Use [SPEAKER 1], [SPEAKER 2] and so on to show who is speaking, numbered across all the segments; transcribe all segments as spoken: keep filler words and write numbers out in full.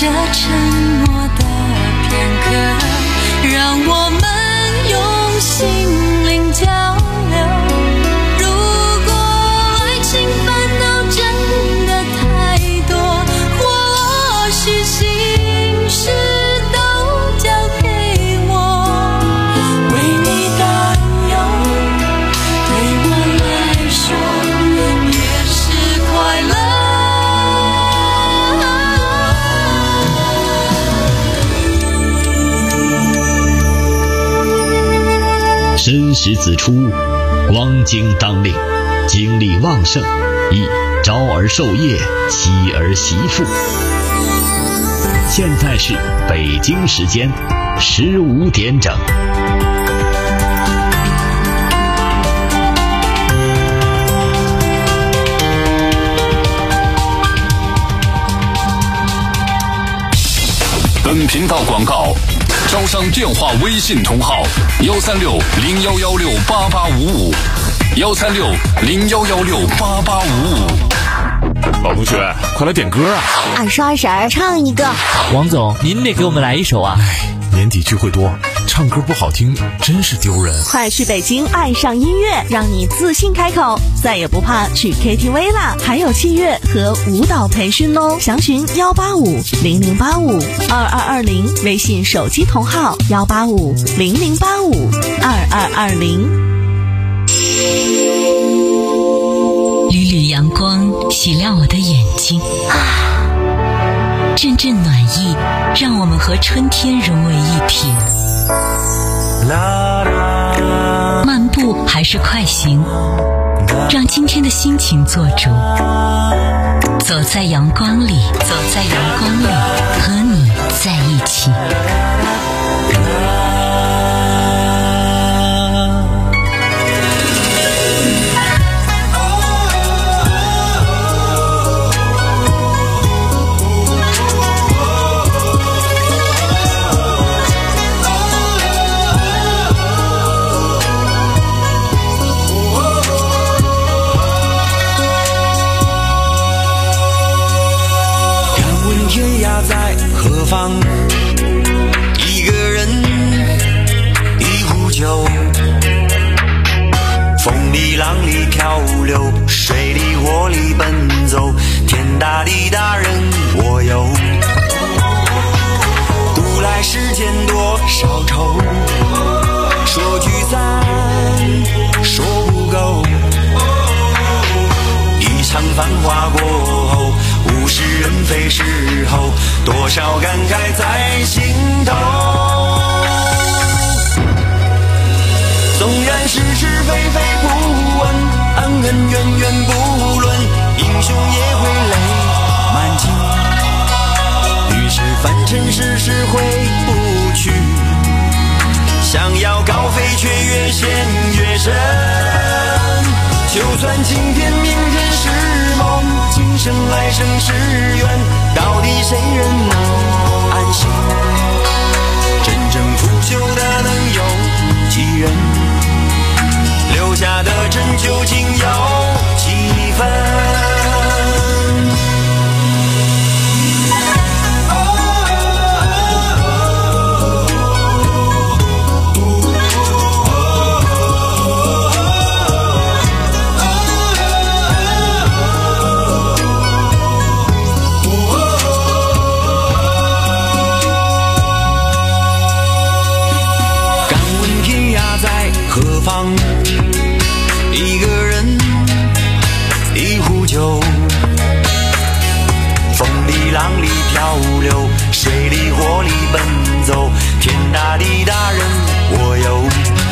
[SPEAKER 1] 这沉默的片刻，让我们用心灵交流。如果爱情烦恼真的太多，或许心事都交给我，为你担忧，对我来说也是快乐。
[SPEAKER 2] 申时子出，光景当令，精力旺盛，宜朝而授业，夕而习赋。现在是北京时间十五点整。
[SPEAKER 3] 本频道广告招商电话微信同号：幺三六零幺幺六八八五五，幺三六零幺幺六八八五五。
[SPEAKER 4] 老同学，快来点歌啊！
[SPEAKER 5] 二十二婶唱一个。
[SPEAKER 6] 王总，您得给我们来一首啊！
[SPEAKER 4] 年底聚会多，唱歌不好听真是丢人。
[SPEAKER 7] 快去北京爱上音乐，让你自信开口，再也不怕去 K T V 啦！还有器乐和舞蹈培训哦，详询幺八五零零八五二二二零，微信手机同号幺八五零零八五二二二零。
[SPEAKER 1] 缕缕阳光洗亮我的眼睛，阵阵暖意让我们和春天融为一体。漫步还是快行，让今天的心情做主。走在阳光里，走在阳光里，和你在一起。
[SPEAKER 8] 何方？一个人，一壶酒，风里浪里漂流，水里火里奔走，天大地大人我有。古来世间多少愁，说聚散说不够。一场繁华过后，物是人非时候，多少感慨在心头。纵然是是非非不问，恩恩怨怨不论，英雄也会泪满襟。于是凡尘世事回不去，想要高飞却越陷越深。就算今天明天是梦，今生来生是缘，到底谁人能安心？真正腐朽的能有几人？留下的真究竟有几分？何方？一个人，一壶酒，风里浪里漂流，水里火里奔走，天大地大人我有。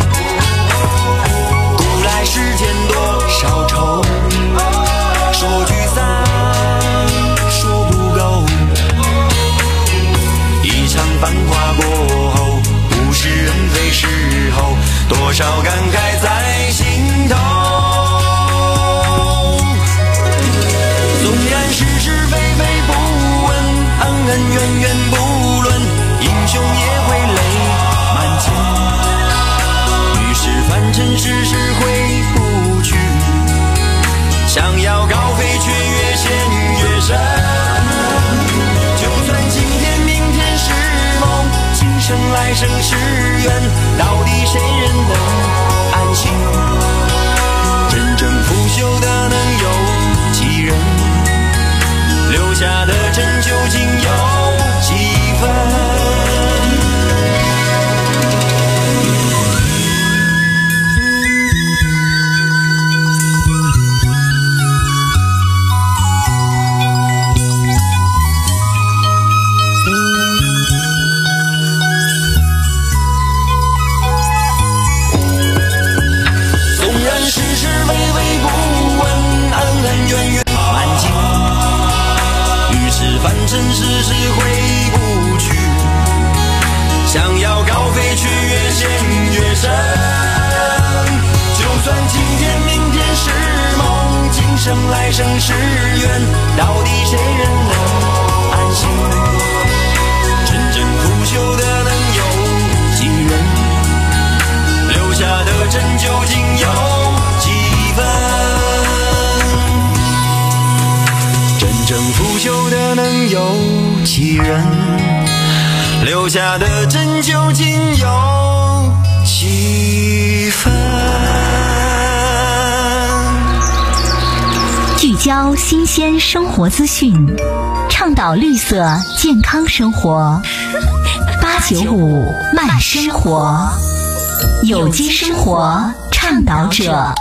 [SPEAKER 8] 古来世间多少愁，说聚散说不够。一场繁华过后，物是人非时候，多少感慨在心头。纵然是是非非不问，恩恩怨怨不论，英雄也会泪满襟。 生是缘，到底谁人能安心？真正腐朽的能有几人？留下的真究竟有几分？凡尘世事回不去，想要高飞却越陷越深。就算今天明天是梦，今生来生是缘，到底谁人能安心？真正腐朽的能有几人？留下的真究竟有几分？真正腐朽的能有几人？留下的真究竟有几分？
[SPEAKER 9] 聚焦新鲜生活资讯，倡导绿色健康生活。八九五慢生活，有机生活倡导者。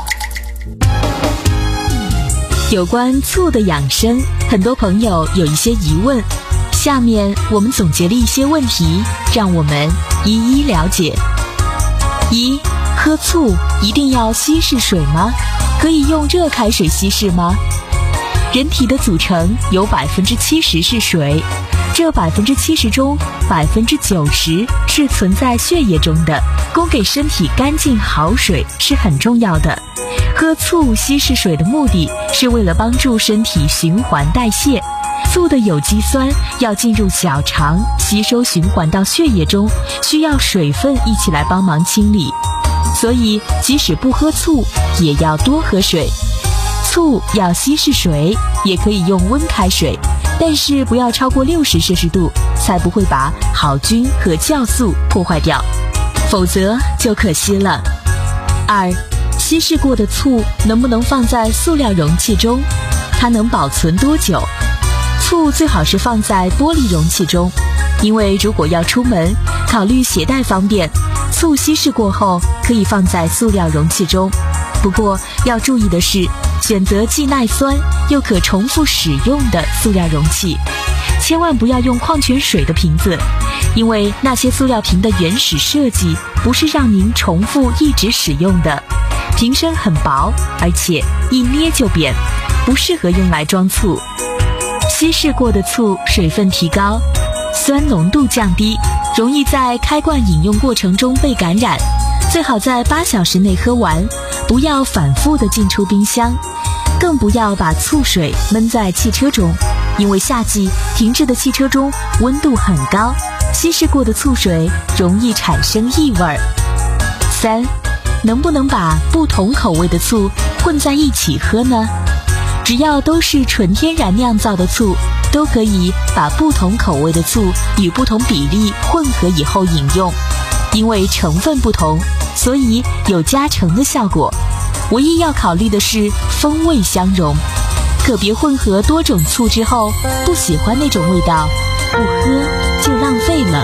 [SPEAKER 7] 有关醋的养生，很多朋友有一些疑问，下面我们总结了一些问题，让我们一一了解。一、喝醋一定要稀释水吗？可以用热开水稀释吗？人体的组成有百分之七十是水，这百分之七十中，百分之九十是存在血液中的，供给身体干净好水是很重要的。喝醋稀释水的目的是为了帮助身体循环代谢，醋的有机酸要进入小肠吸收循环到血液中，需要水分一起来帮忙清理，所以即使不喝醋也要多喝水。醋要稀释水，也可以用温开水，但是不要超过六十摄氏度，才不会把好菌和酵素破坏掉，否则就可惜了。二、稀释过的醋能不能放在塑料容器中？它能保存多久？醋最好是放在玻璃容器中，因为如果要出门，考虑携带方便，醋稀释过后可以放在塑料容器中。不过要注意的是，选择既耐酸又可重复使用的塑料容器，千万不要用矿泉水的瓶子，因为那些塑料瓶的原始设计不是让您重复一直使用的，瓶身很薄，而且一捏就扁，不适合用来装醋。稀释过的醋水分提高，酸浓度降低，容易在开罐饮用过程中被感染，最好在八小时内喝完，不要反复的进出冰箱，更不要把醋水闷在汽车中，因为夏季停滞的汽车中温度很高，稀释过的醋水容易产生异味。三、能不能把不同口味的醋混在一起喝呢？只要都是纯天然酿造的醋，都可以把不同口味的醋与不同比例混合以后饮用，因为成分不同，所以有加成的效果。唯一要考虑的是风味相融，可别混合多种醋之后不喜欢那种味道，不喝就浪费了。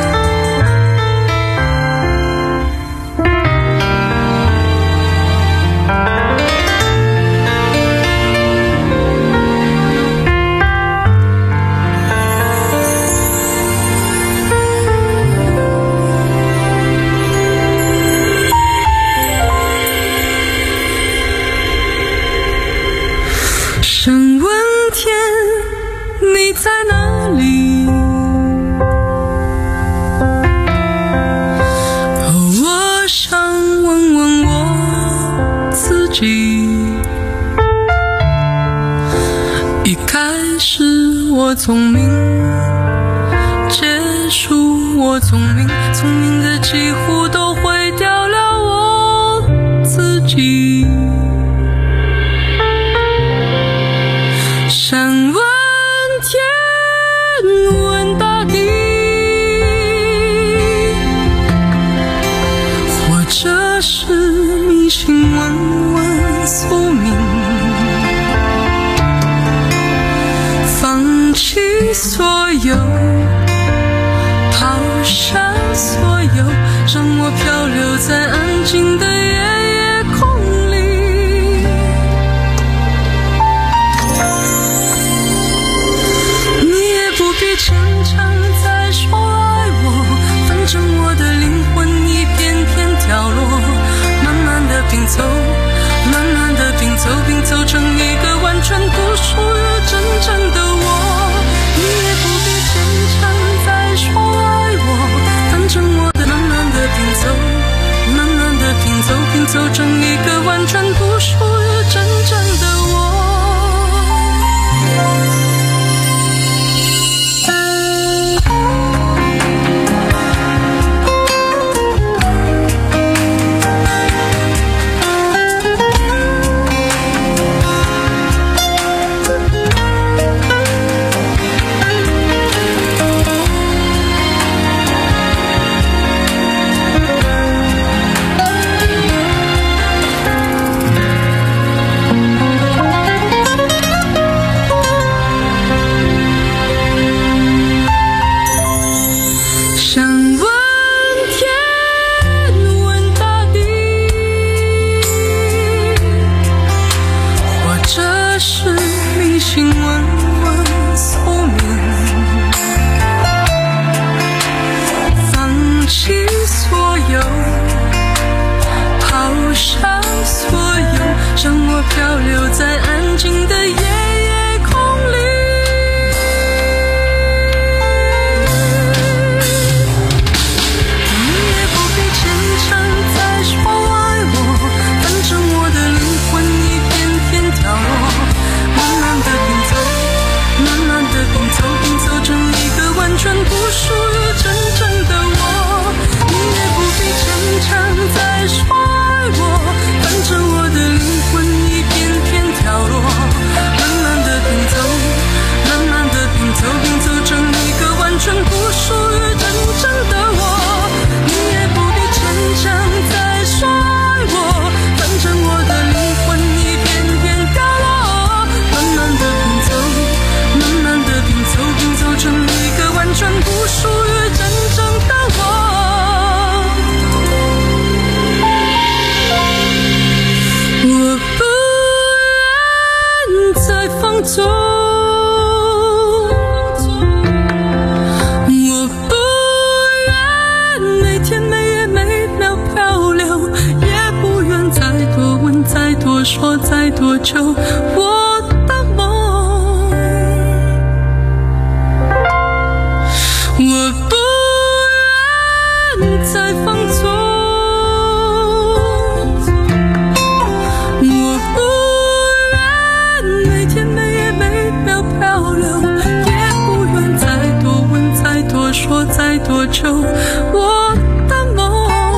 [SPEAKER 1] 想问天，你在哪里？哦，我想问问我自己。一开始我聪明，结束我聪明，聪明的几乎都毁掉了我自己。想问天，问大地， 是迷信温温宿命，放弃所有，抛下所有，让我漂流在安静的夜夜空里。全不属于真正的我，你也不必逞强再说爱我，反正我的灵魂一片片跳落，慢慢的拼凑，慢慢的拼凑，拼凑成一个完全不属于真正的我，你也不必逞强再说爱我，反正我的灵魂一片片掉落，慢慢的拼凑，慢慢的拼凑，拼凑成一个完全不属于真正的我，我不愿再放纵，我不愿每天每夜每秒漂流，也不愿再多问再多说再多求我的梦。我不愿再放纵，我不愿每天每夜每秒漂流，也不愿再多问再多说再多求我的梦，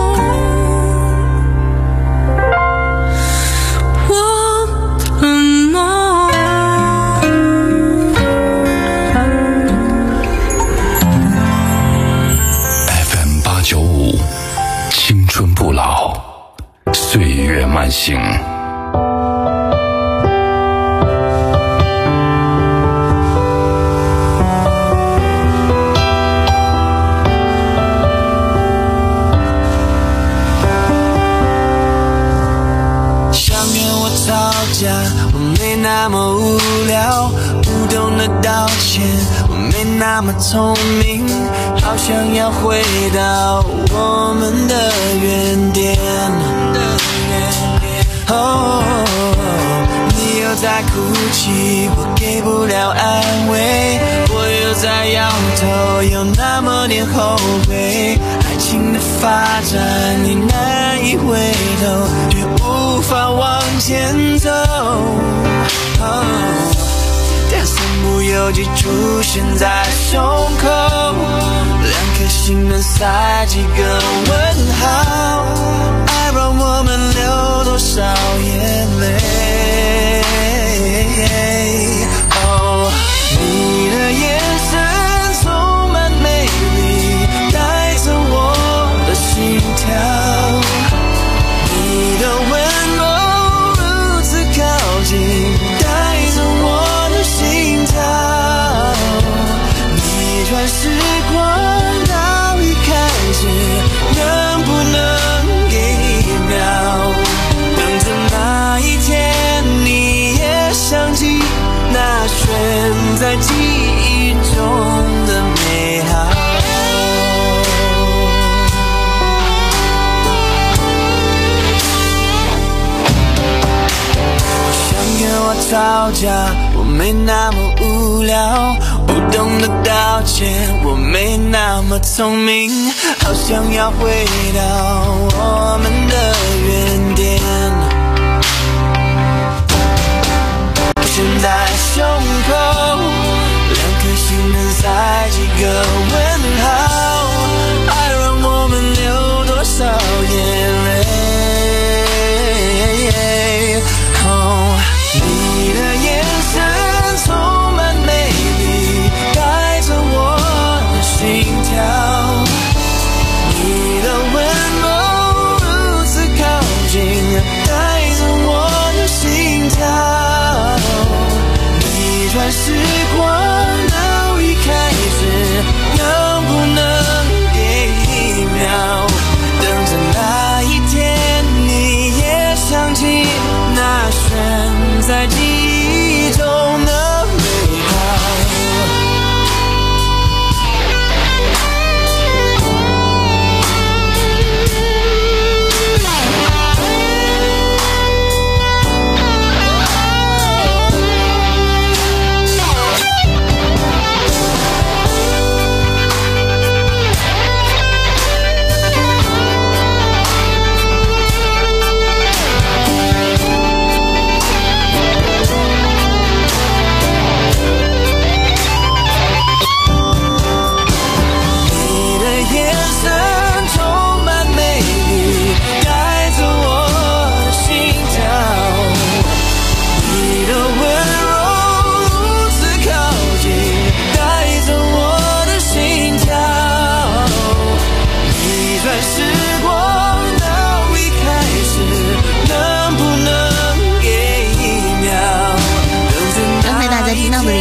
[SPEAKER 1] 我的梦。
[SPEAKER 3] 九五，青春不老，岁月慢行。
[SPEAKER 8] 想跟我吵架，我没那么无聊，不懂得道歉，我没那么聪明，好想要回到我们的原点。哦，你又在哭泣，我给不了安慰，我又在摇头，有那么点后悔。爱情的发展，你难以回头，却无法往前走。哦，但身不由己出现在胸口，两颗心能塞几个问号，爱让我们流多少眼泪。哦，你的眼神充满魅力，带着我的心跳，你的温柔如此靠近，带着我的心跳，逆转时光到一开始，能不能给一秒，等着那一天你也想起那悬在记忆中的美好。跟我吵架，我没那么无聊，不懂得道歉，我没那么聪明，好想要回到我们的原点。现在胸口两颗心能塞几个问号，爱让我们流多少眼泪。你的眼神充满魅力，带着我的心跳，你的温柔如此靠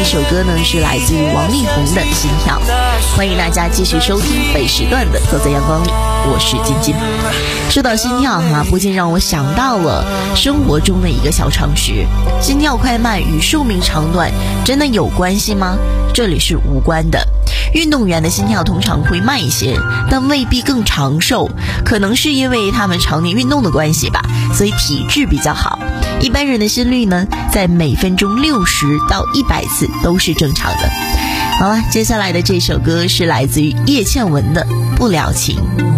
[SPEAKER 7] 首歌呢是来自于王力宏的《心跳》。欢迎大家继续收听本时段的《走在阳光里》，我是晶晶。说到心跳哈，不禁让我想到了生活中的一个小常识：心跳快慢与寿命长短真的有关系吗？这里是无关的。运动员的心跳通常会慢一些，但未必更长寿，可能是因为他们常年运动的关系吧，所以体质比较好。一般人的心率呢，在每分钟六十到一百次都是正常的。好了，接下来的这首歌是来自于叶倩文的《不了情》。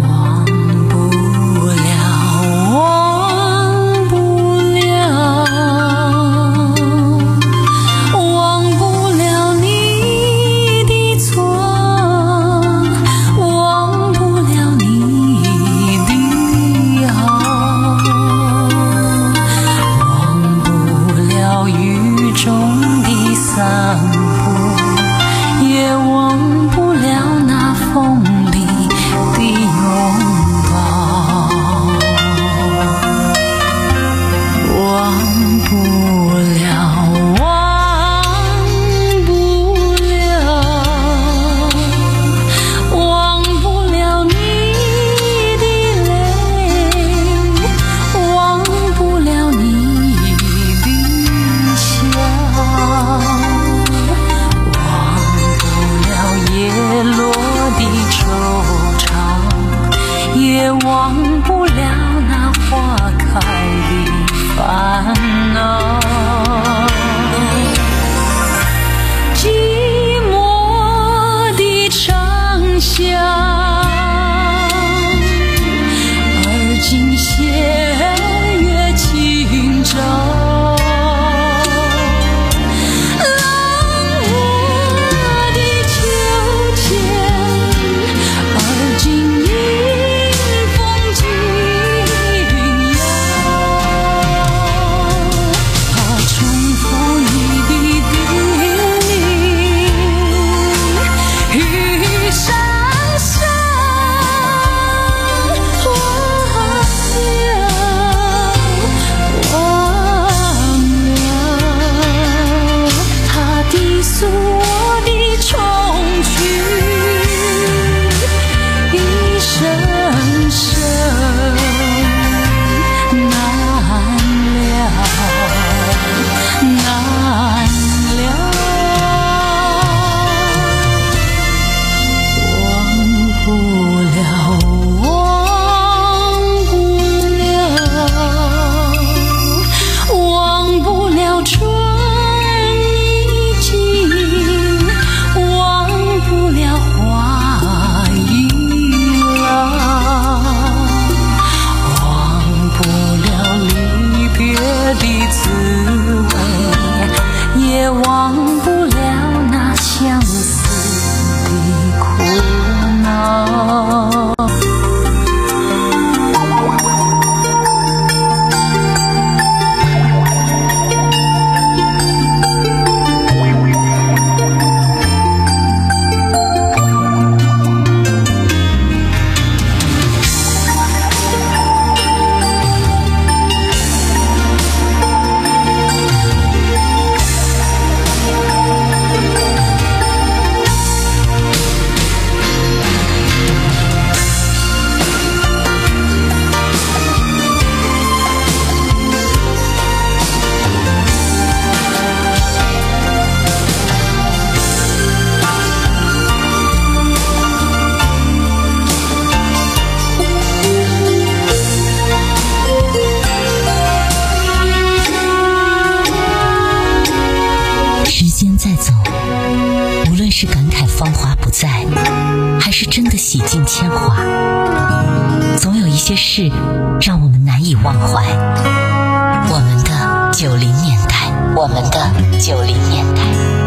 [SPEAKER 9] 洗尽铅华，总有一些事让我们难以忘怀。我们的九零年代，我们的九零年代。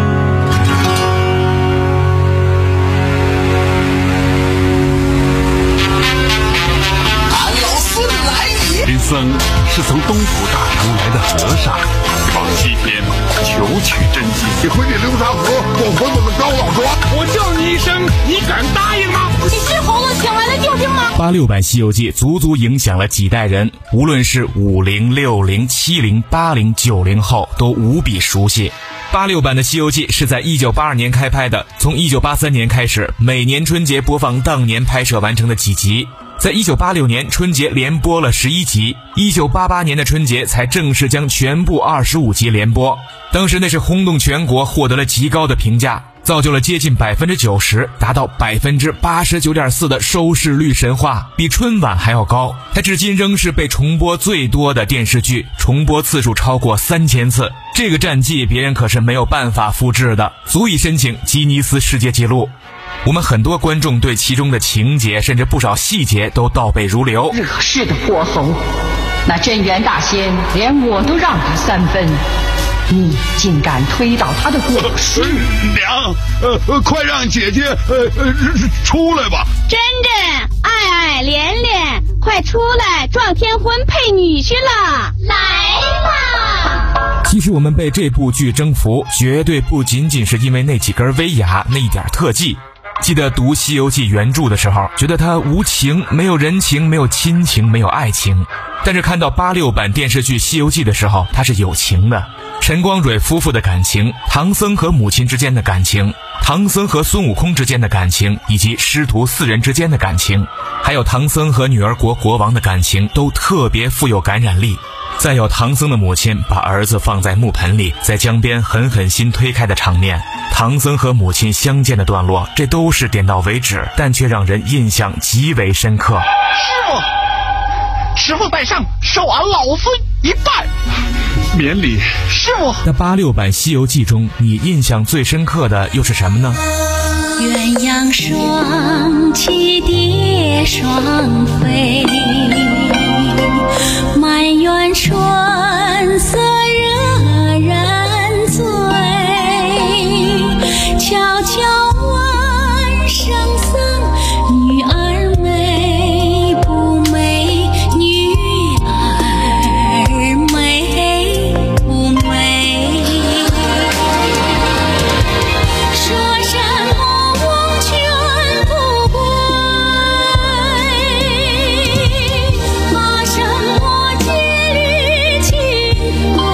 [SPEAKER 10] 俺老孙来也！
[SPEAKER 3] 贫僧是从东土大唐来的和尚，往西边求取真经。
[SPEAKER 10] 你回你流沙河，我回我的高老庄。
[SPEAKER 11] 我叫你一声，你敢答应吗？
[SPEAKER 12] 你是猴子请来的救兵吗？
[SPEAKER 13] 八六版《西游记》足足影响了几代人，无论是五零、六零、七零、八零、九零后都无比熟悉。 八六版的《西游记》是在一九八二年开拍的，从一九八三年开始，每年春节播放当年拍摄完成的几集。在一九八六年春节连播了十一集，一九八八年的春节才正式将全部二十五集连播。当时那是轰动全国，获得了极高的评价，造就了接近百分之九十，达到百分之八十九点四的收视率神话，比春晚还要高。它至今仍是被重播最多的电视剧，重播次数超过三千次。这个战绩别人可是没有办法复制的，足以申请吉尼斯世界纪录。我们很多观众对其中的情节甚至不少细节都倒背如流。
[SPEAKER 14] 惹事的泼猴，那镇元大仙连我都让他三分，你竟敢推倒他的果实！
[SPEAKER 11] 娘，呃，快让姐姐呃呃出来吧！
[SPEAKER 12] 珍珍、爱爱、连连，快出来，撞天婚配女婿了！来啦！
[SPEAKER 13] 其实我们被这部剧征服，绝对不仅仅是因为那几根威亚，那一点特技。记得读《西游记》原著的时候，觉得它无情，没有人情，没有亲情，没有爱情。但是看到八六版电视剧《西游记》的时候，它是有情的。陈光蕊夫妇的感情，唐僧和母亲之间的感情，唐僧和孙悟空之间的感情，以及师徒四人之间的感情，还有唐僧和女儿国国王的感情，都特别富有感染力。再有唐僧的母亲把儿子放在木盆里，在江边狠狠心推开的场面，唐僧和母亲相见的段落，这都是点到为止，但却让人印象极为深刻。
[SPEAKER 11] 师傅，师傅在上，受俺老孙一拜，免礼。师傅，
[SPEAKER 13] 在八六版《西游记》中，你印象最深刻的又是什么呢？
[SPEAKER 1] 鸳鸯双栖蝶双飞，满园春色惹人醉，悄悄问圣僧，女儿美不美？女儿美不美？说什么忘却不归，骂什么戒律清规。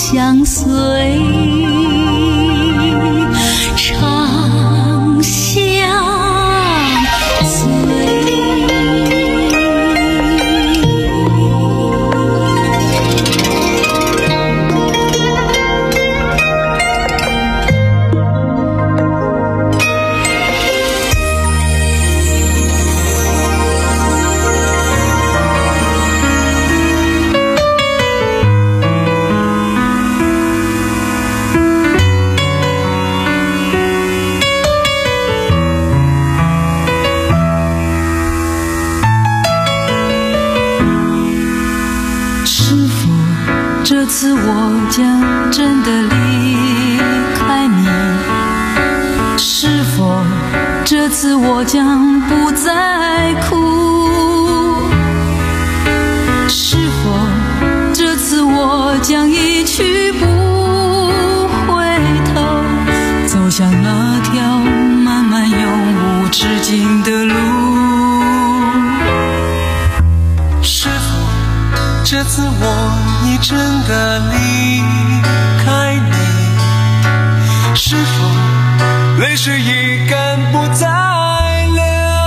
[SPEAKER 1] 相随，长相随。
[SPEAKER 15] 这次我将真的离开你，是否这次我将不再哭？是否这次我将一去不回头，走向那条漫漫永无止境的路？
[SPEAKER 16] 是否这次我已真的离开你？是否泪水已干不再流？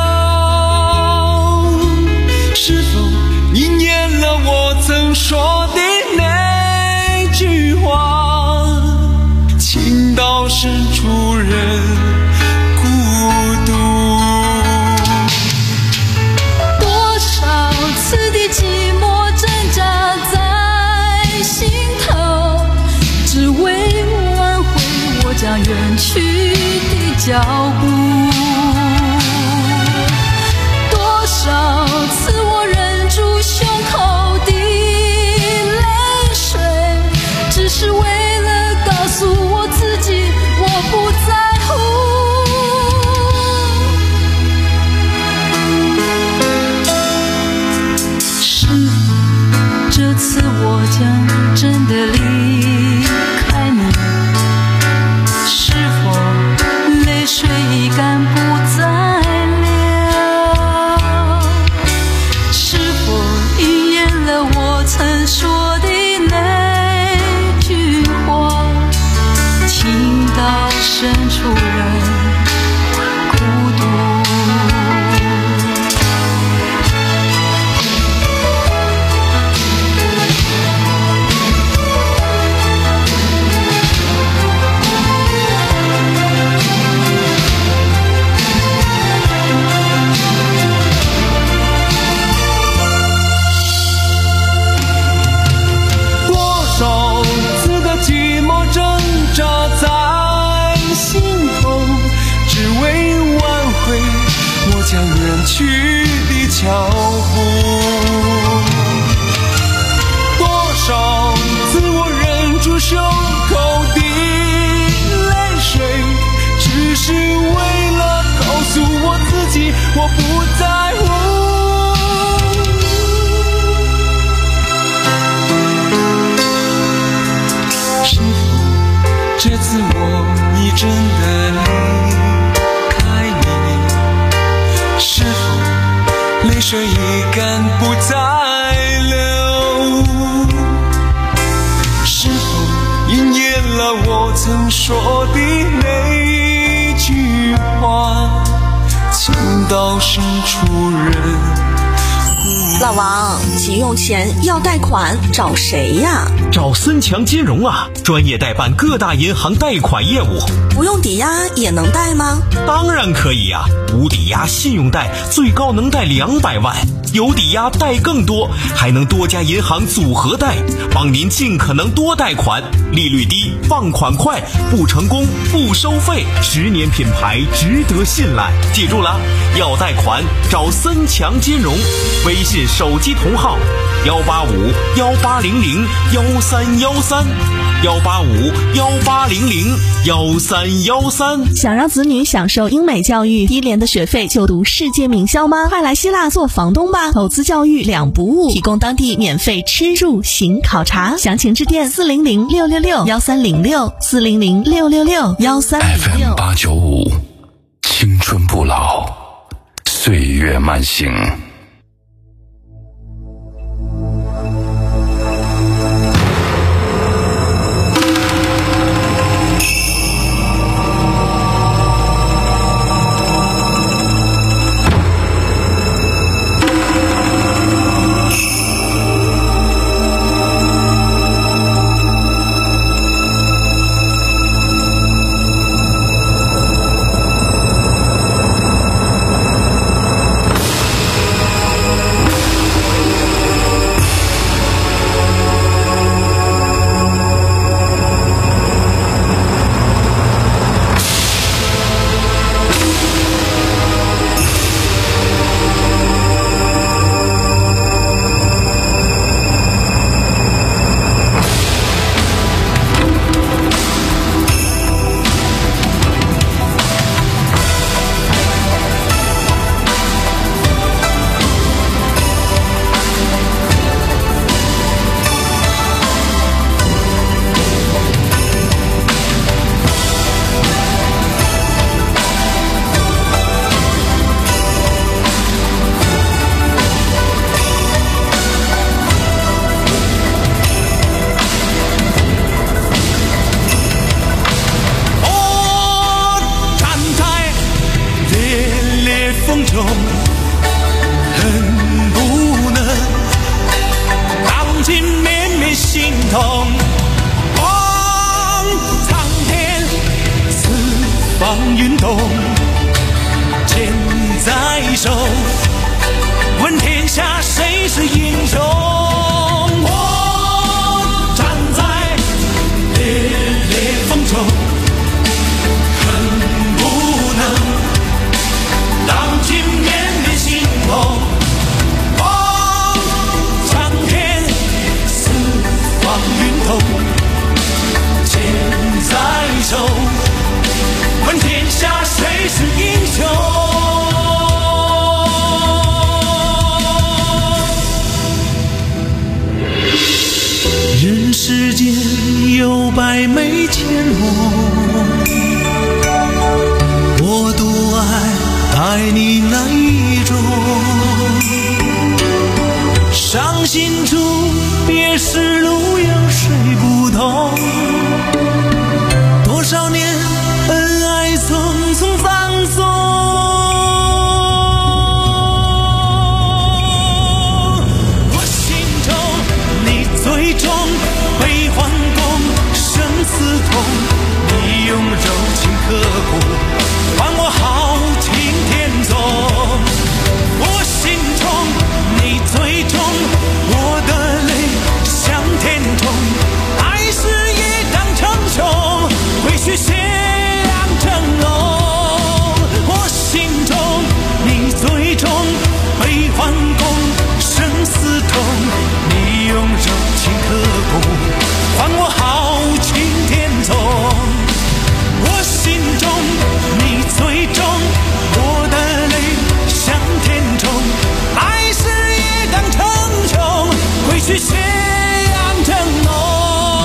[SPEAKER 16] 是否你念了我曾说的那句话，情到深处人孤独？
[SPEAKER 15] 多少次的寂寞挣扎在心头，只为挽回我将远去的脚步。多少次我忍住胸口的泪水，只是为了告诉我自己我不在乎。是否这次我将真的离开你？是否泪水已干不再流？是否应验了我曾说的那句话，情到深处人孤独？
[SPEAKER 16] 多少次的寂寞挣扎在心头，只为挽回我将远去的脚步。多少次我忍住胸口的泪水，只是为了告诉我自己我不在乎。是否这次我已真的离开你？是否泪水已干不再流？是否应验了我曾说的那句话，情到深处人。
[SPEAKER 7] 老王，急用钱要贷款找谁呀？
[SPEAKER 17] 找森强金融啊，专业代办各大银行贷款业务。
[SPEAKER 7] 不用抵押也能贷吗？
[SPEAKER 17] 当然可以呀、啊，无抵押信用贷最高能贷两百万，有抵押贷更多，还能多家银行组合贷，帮您尽可能多贷款，利率低，放款快，不成功不收费，十年品牌值得信赖。记住了，要贷款找森强金融，微信手机同号幺八五幺八零零幺三幺三幺八五幺八零零幺三幺三。
[SPEAKER 7] 想让子女享受英美教育，低廉的学费就读世界名校吗？快来希腊做房东吧！投资教育两不误，提供当地免费吃住行考察，详情致电四零零六六六幺三零六四零零六六六幺三零六。
[SPEAKER 3] F M 八九五，青春不老，岁月慢行。
[SPEAKER 8] 心痛。望苍天，四方运动，剑在手，问天下谁是英雄？我站在烈烈风中，恨不能当今面面心痛。望苍天，四方运动，剑在手，问天下谁是英雄？人世间有百媚千红，我独爱爱你那一种。伤心处别时路有谁不同？多少年恩爱匆匆放纵。我心中你最终悲欢共，生死痛，你用柔情刻骨还我豪情天纵。我心中你最终我的泪向天冲，爱是一荡成雄，归去血染峥嵘。我心中你最终悲欢共，生死痛，你用柔情刻骨还我豪情天纵。我心中你最终我的泪向天冲，爱是一荡成雄，归去血染峥嵘。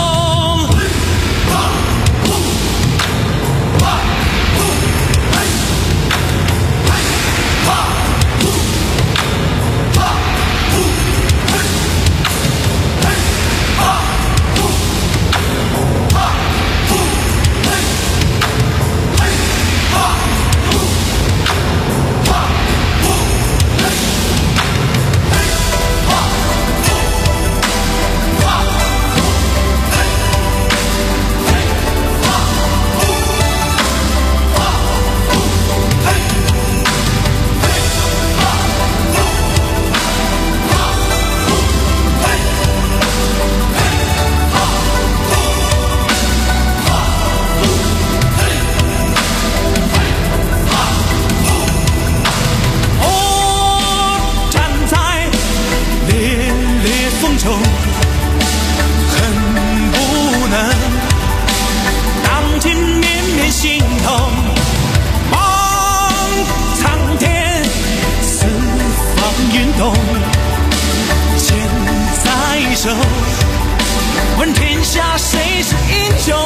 [SPEAKER 8] 问天下谁是英雄？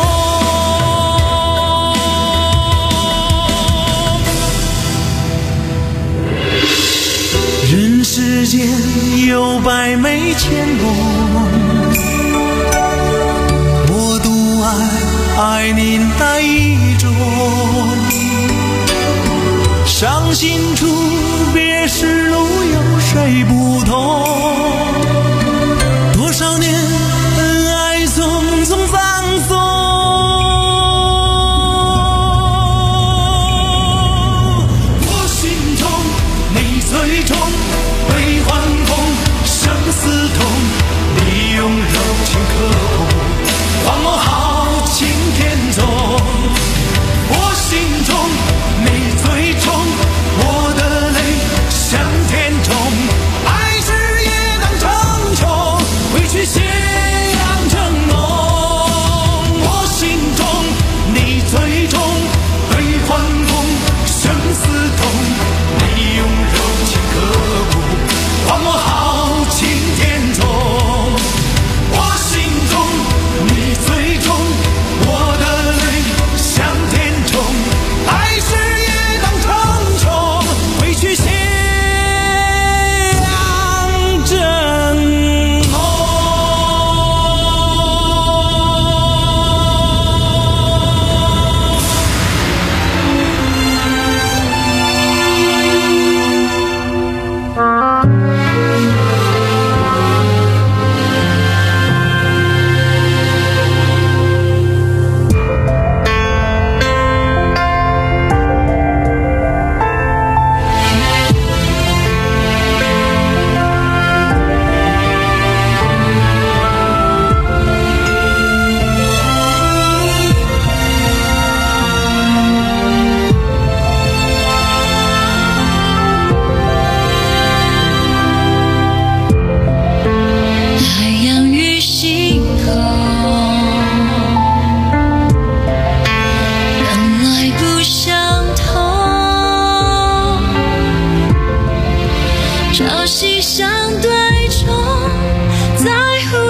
[SPEAKER 8] 人世间有百媚千红，我独爱爱你那一种。伤心处别时路有谁不同？多少年恩爱匆匆放纵。我心中你最终悲欢共，生死痛，你用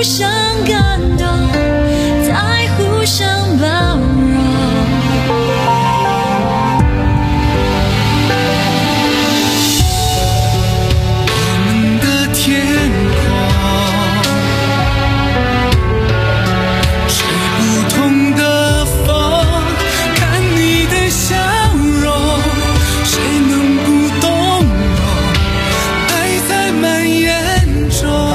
[SPEAKER 1] 互相感动，再互相包容。
[SPEAKER 16] 我们的天空，吹不同的风，看你的笑容，谁能不动容？爱在蔓延中。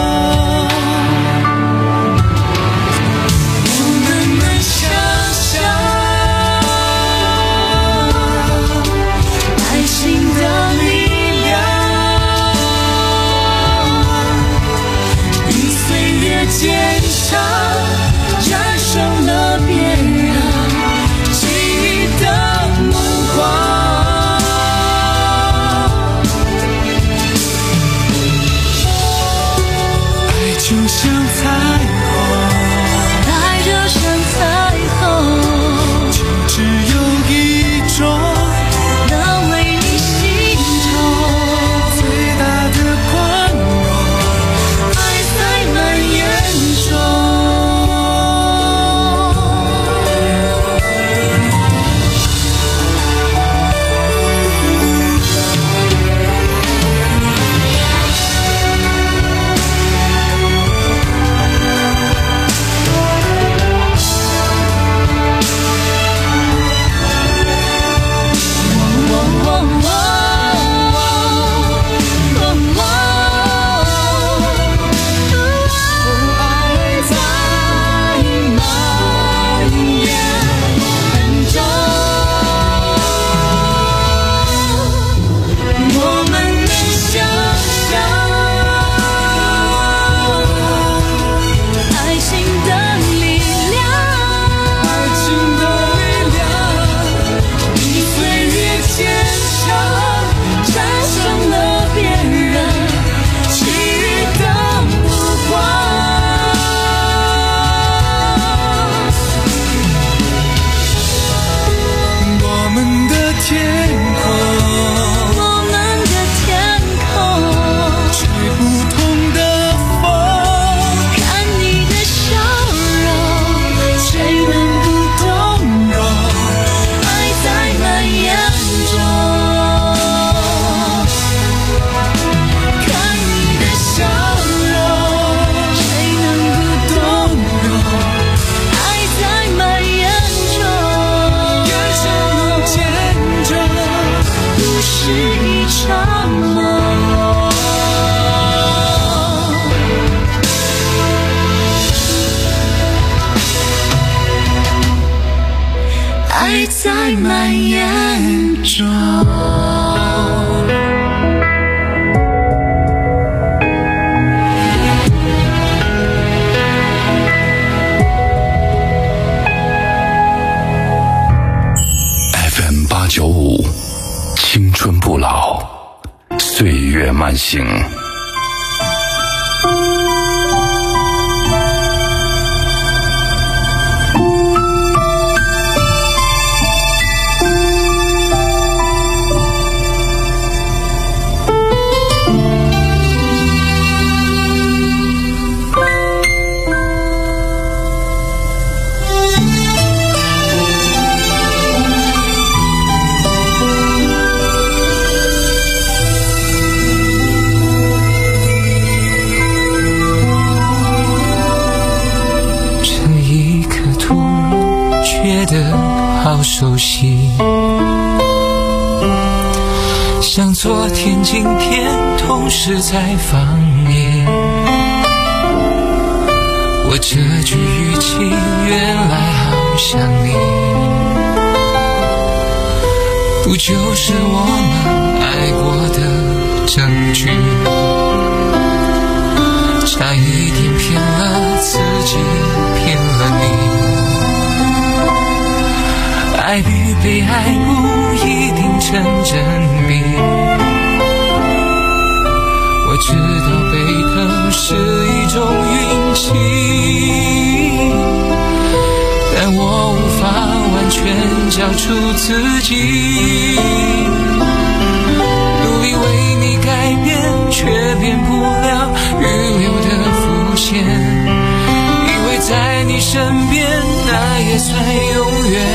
[SPEAKER 16] 坚强，战胜了别人给予的目光。爱就像彩虹，
[SPEAKER 1] 爱就像彩虹，
[SPEAKER 16] 就只有一种
[SPEAKER 1] 能为你心痛。
[SPEAKER 16] 最大的宽容，爱在蔓延。爱在蔓延中。
[SPEAKER 3] F M 八九五，青春不老，岁月慢行。
[SPEAKER 16] 好熟悉，像昨天今天同时在放映。我这句语气原来好像你，不就是我们爱过的证据？差一点骗了自己，骗了你。爱与被爱不一定成正比，我知道被疼是一种运气，但我无法完全交出自己，努力为你改变，却变不了预留的伏线。 身边，那也算永远。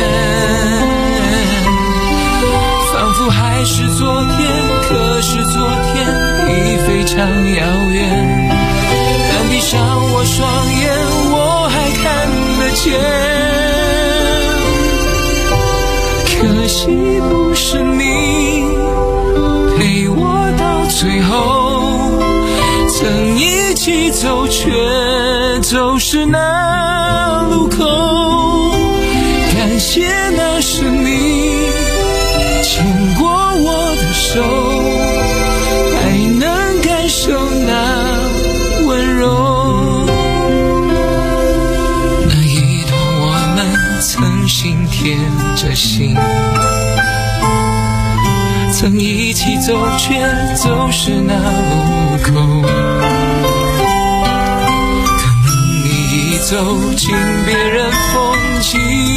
[SPEAKER 16] 仿佛还是昨天，可是昨天已非常遥远。但闭上我双眼，我还看得见。可惜不是你陪我到最后，曾一起走，却走失那路口。感谢那是你牵过我的手，还能感受那温柔。那一段我们曾心贴着心，曾一起走，却走失那路口。可能你已走进别人风景，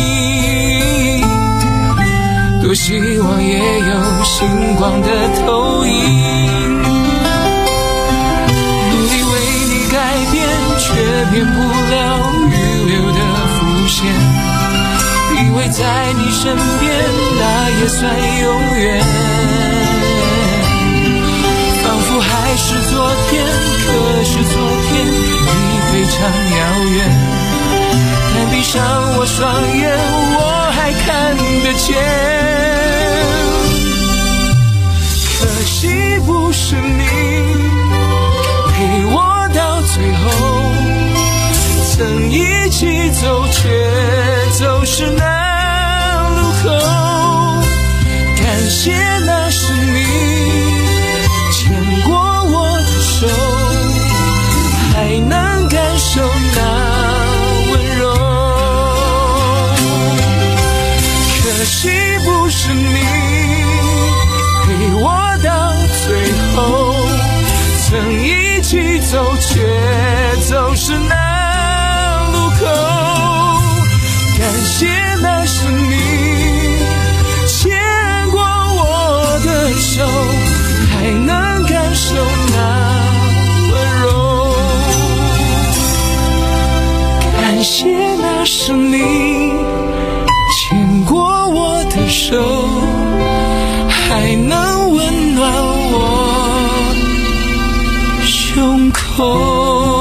[SPEAKER 16] 多希望也有星光的投影。努力为你改变，却变不了预留的伏线。以为在你身边，那也算永远。仿佛还是昨天，可是昨天已非常遥远。但闭上我双眼，我还看得见。可惜不是你陪我到最后，曾一起走，却走失那路口。感谢那是你牵过我的手，还能感受那温柔。可惜不是你陪我到最后，曾一起走，却走失那路口。感谢那是你牵过我的手，还能感受那温柔。感谢那是你牵过我的手，还能温暖我胸口。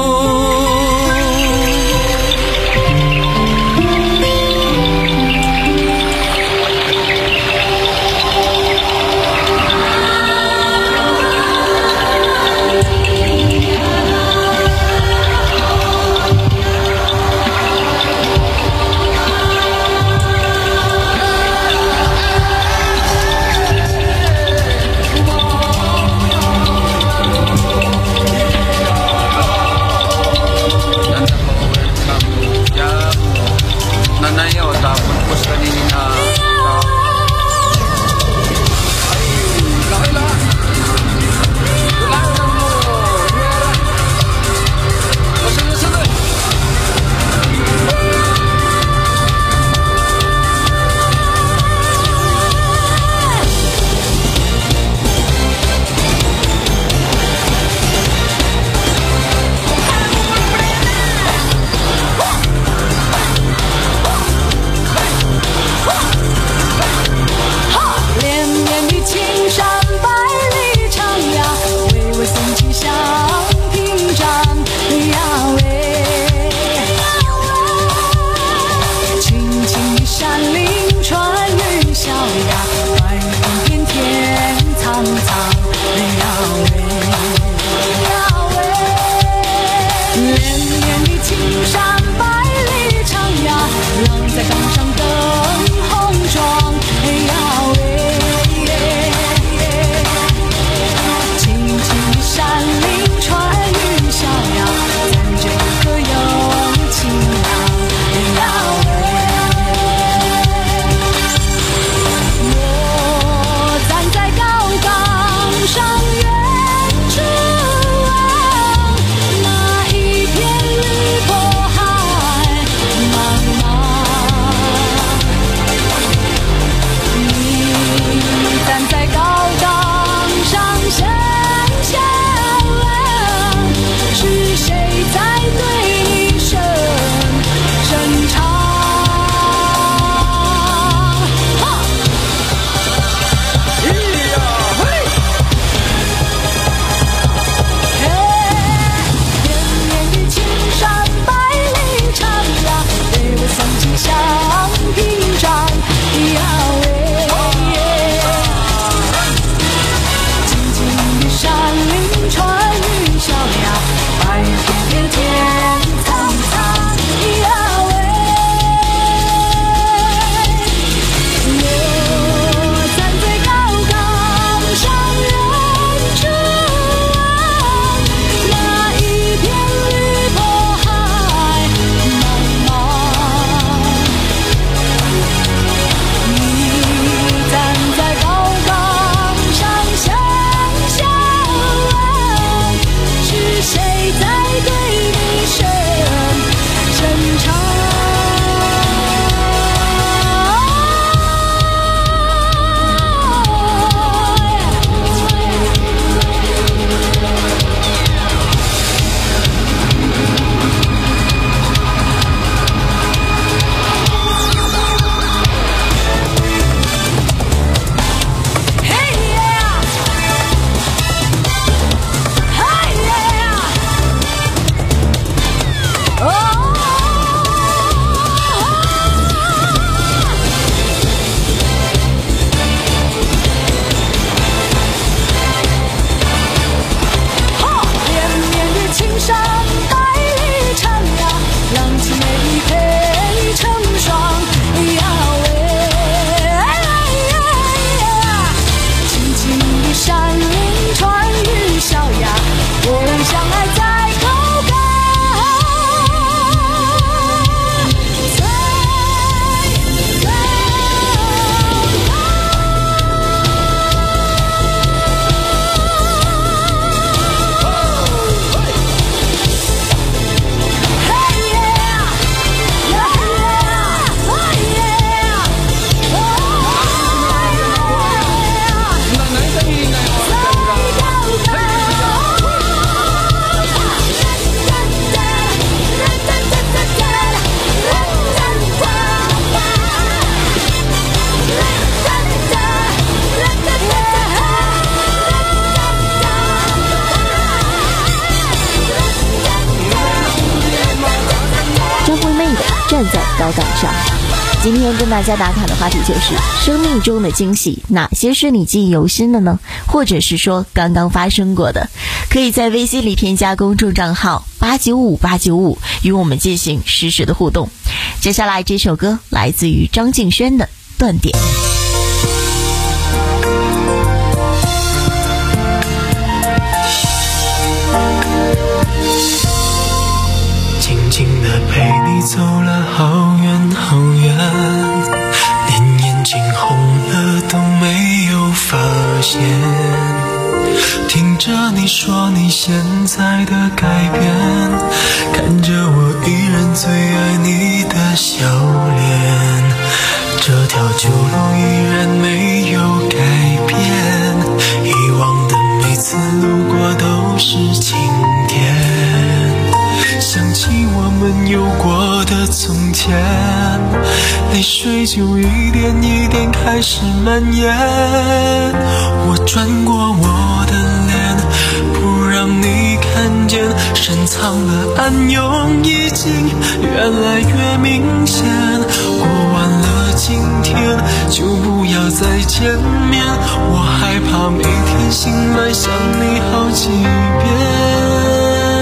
[SPEAKER 7] 站在高岗上。今天跟大家打卡的话题就是生命中的惊喜，哪些是你记忆犹新的呢？或者是说刚刚发生过的？可以在微信里添加公众账号八九五八九五，与我们进行实时的互动。接下来这首歌来自于张敬轩的《断点》。
[SPEAKER 18] 静静地陪你走了好远好远，连眼睛红了都没有发现，听着你说你现在的改变，看着我依然最爱你的笑脸，这条旧路依然没有改变，以往的每次路过都是晴天，想起我们有过的从前，泪水就一点一点开始蔓延，我转过我的脸，不让你看见，深藏的暗涌已经越来越明显，过完了今天就不要再见面，我害怕每天醒来想你好几遍，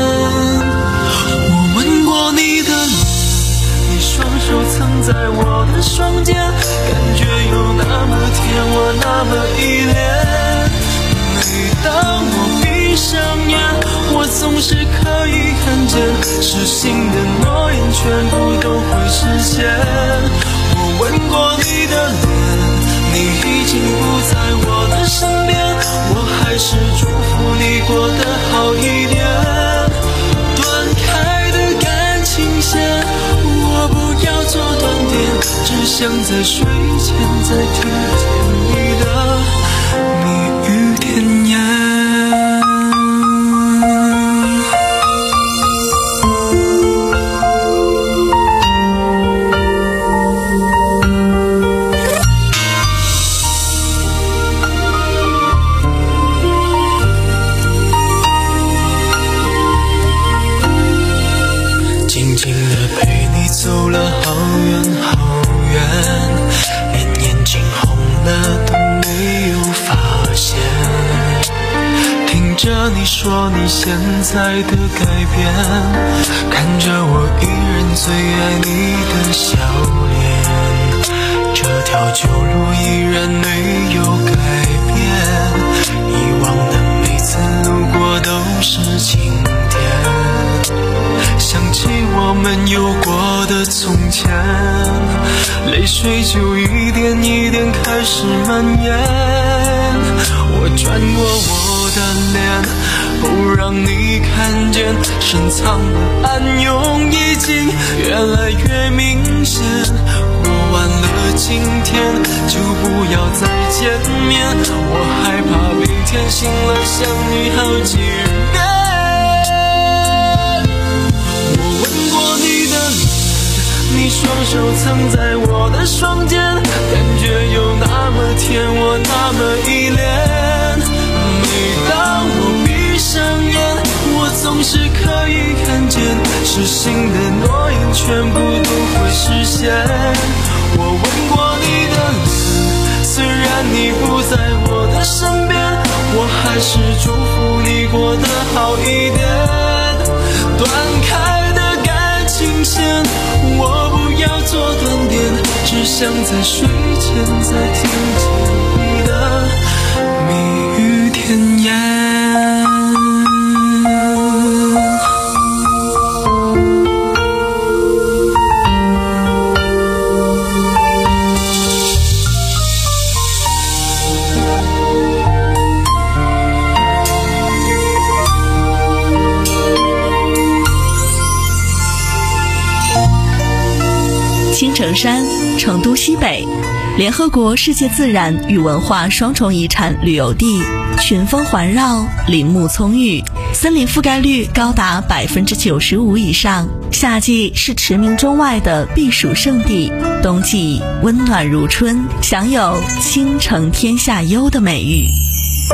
[SPEAKER 18] 手曾在我的双肩，感觉有那么甜，我那么依恋，每当我闭上眼，我总是可以看见，失信的诺言全部都会实现，我吻过你的脸，你已经不在我的身边，我还是祝福你过得好一点，断开的感情线我不要做断点，只想在睡前再听见你的蜜语甜言。静静地陪你走了好远好远，连眼睛红了都没有发现，听着你说你现在的改变，看着我依然最爱你的笑脸，这条旧路依然没有改变，以往的每次路过都是晴天，想起我们有过的从前，泪水就一点一点开始蔓延，我转过我的脸，不让你看见，深藏的暗涌已经越来越明显，过完了今天就不要再见面，我害怕每天醒来想你好几遍，你双手曾在我的双肩，感觉有那么甜，我那么依恋，每当我闭上眼，我总是可以看见，失信的诺言全部都会实现，我吻过你的脸，虽然你不在我的身边，我还是祝福你过得好一点，断开的感情线我不要做断点，只想在睡前再听见你的蜜语甜言。
[SPEAKER 7] 青城山，成都西北，联合国世界自然与文化双重遗产旅游地，群峰环绕，林木葱郁，森林覆盖率高达百分之九十五以上。夏季是驰名中外的避暑胜地，冬季温暖如春，享有倾城天下优的美誉。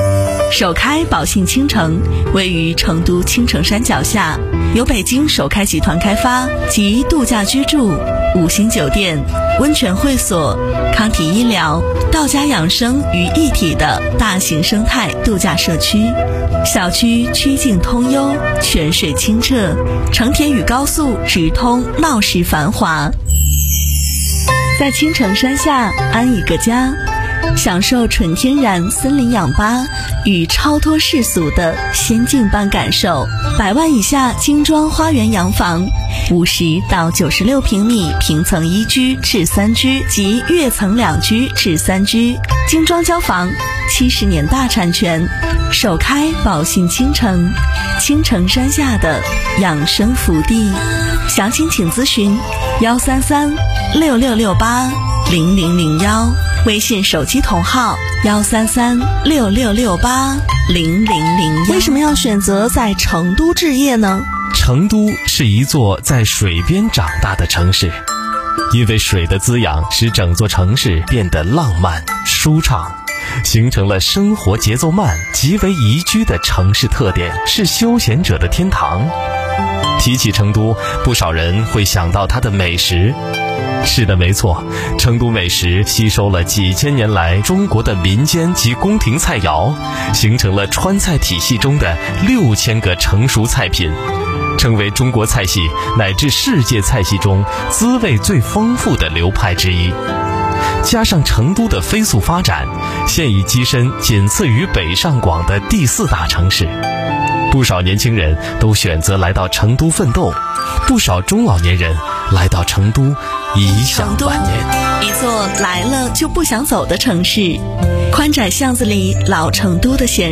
[SPEAKER 7] 首开宝信倾城位于成都青城山脚下，由北京首开集团开发，集度假居住、五星酒店、温泉会所、康体医疗、道家养生于一体的大型生态度假社区。小区曲径通幽，泉水清澈，成田与高速直通，闹市繁华。在青城山下安一个家，享受纯天然森林氧吧与超脱世俗的仙境般感受。百万以下精装花园洋房，五十到九十六平米平层一居至三居及跃层两居至三居，精装交房，七十年大产权，首开宝信倾城，青城山下的养生福地。详情请咨询幺三三六六六八零零零幺，微信手机同号幺三三六六六八零零零幺。为什么要选择在成都置业呢？
[SPEAKER 19] 成都是一座在水边长大的城市，因为水的滋养使整座城市变得浪漫舒畅，形成了生活节奏慢、极为宜居的城市特点，是休闲者的天堂。提起成都，不少人会想到它的美食。是的，没错，成都美食吸收了几千年来中国的民间及宫廷菜肴，形成了川菜体系中的六千个成熟菜品，成为中国菜系乃至世界菜系中滋味最丰富的流派之一。加上成都的飞速发展，现已跻身仅次于北上广的第四大城市。不少年轻人都选择来到成都奋斗，不少中老年人来到成都颐享晚年。
[SPEAKER 7] 一座来了就不想走的城市，宽窄巷子里老成都的闲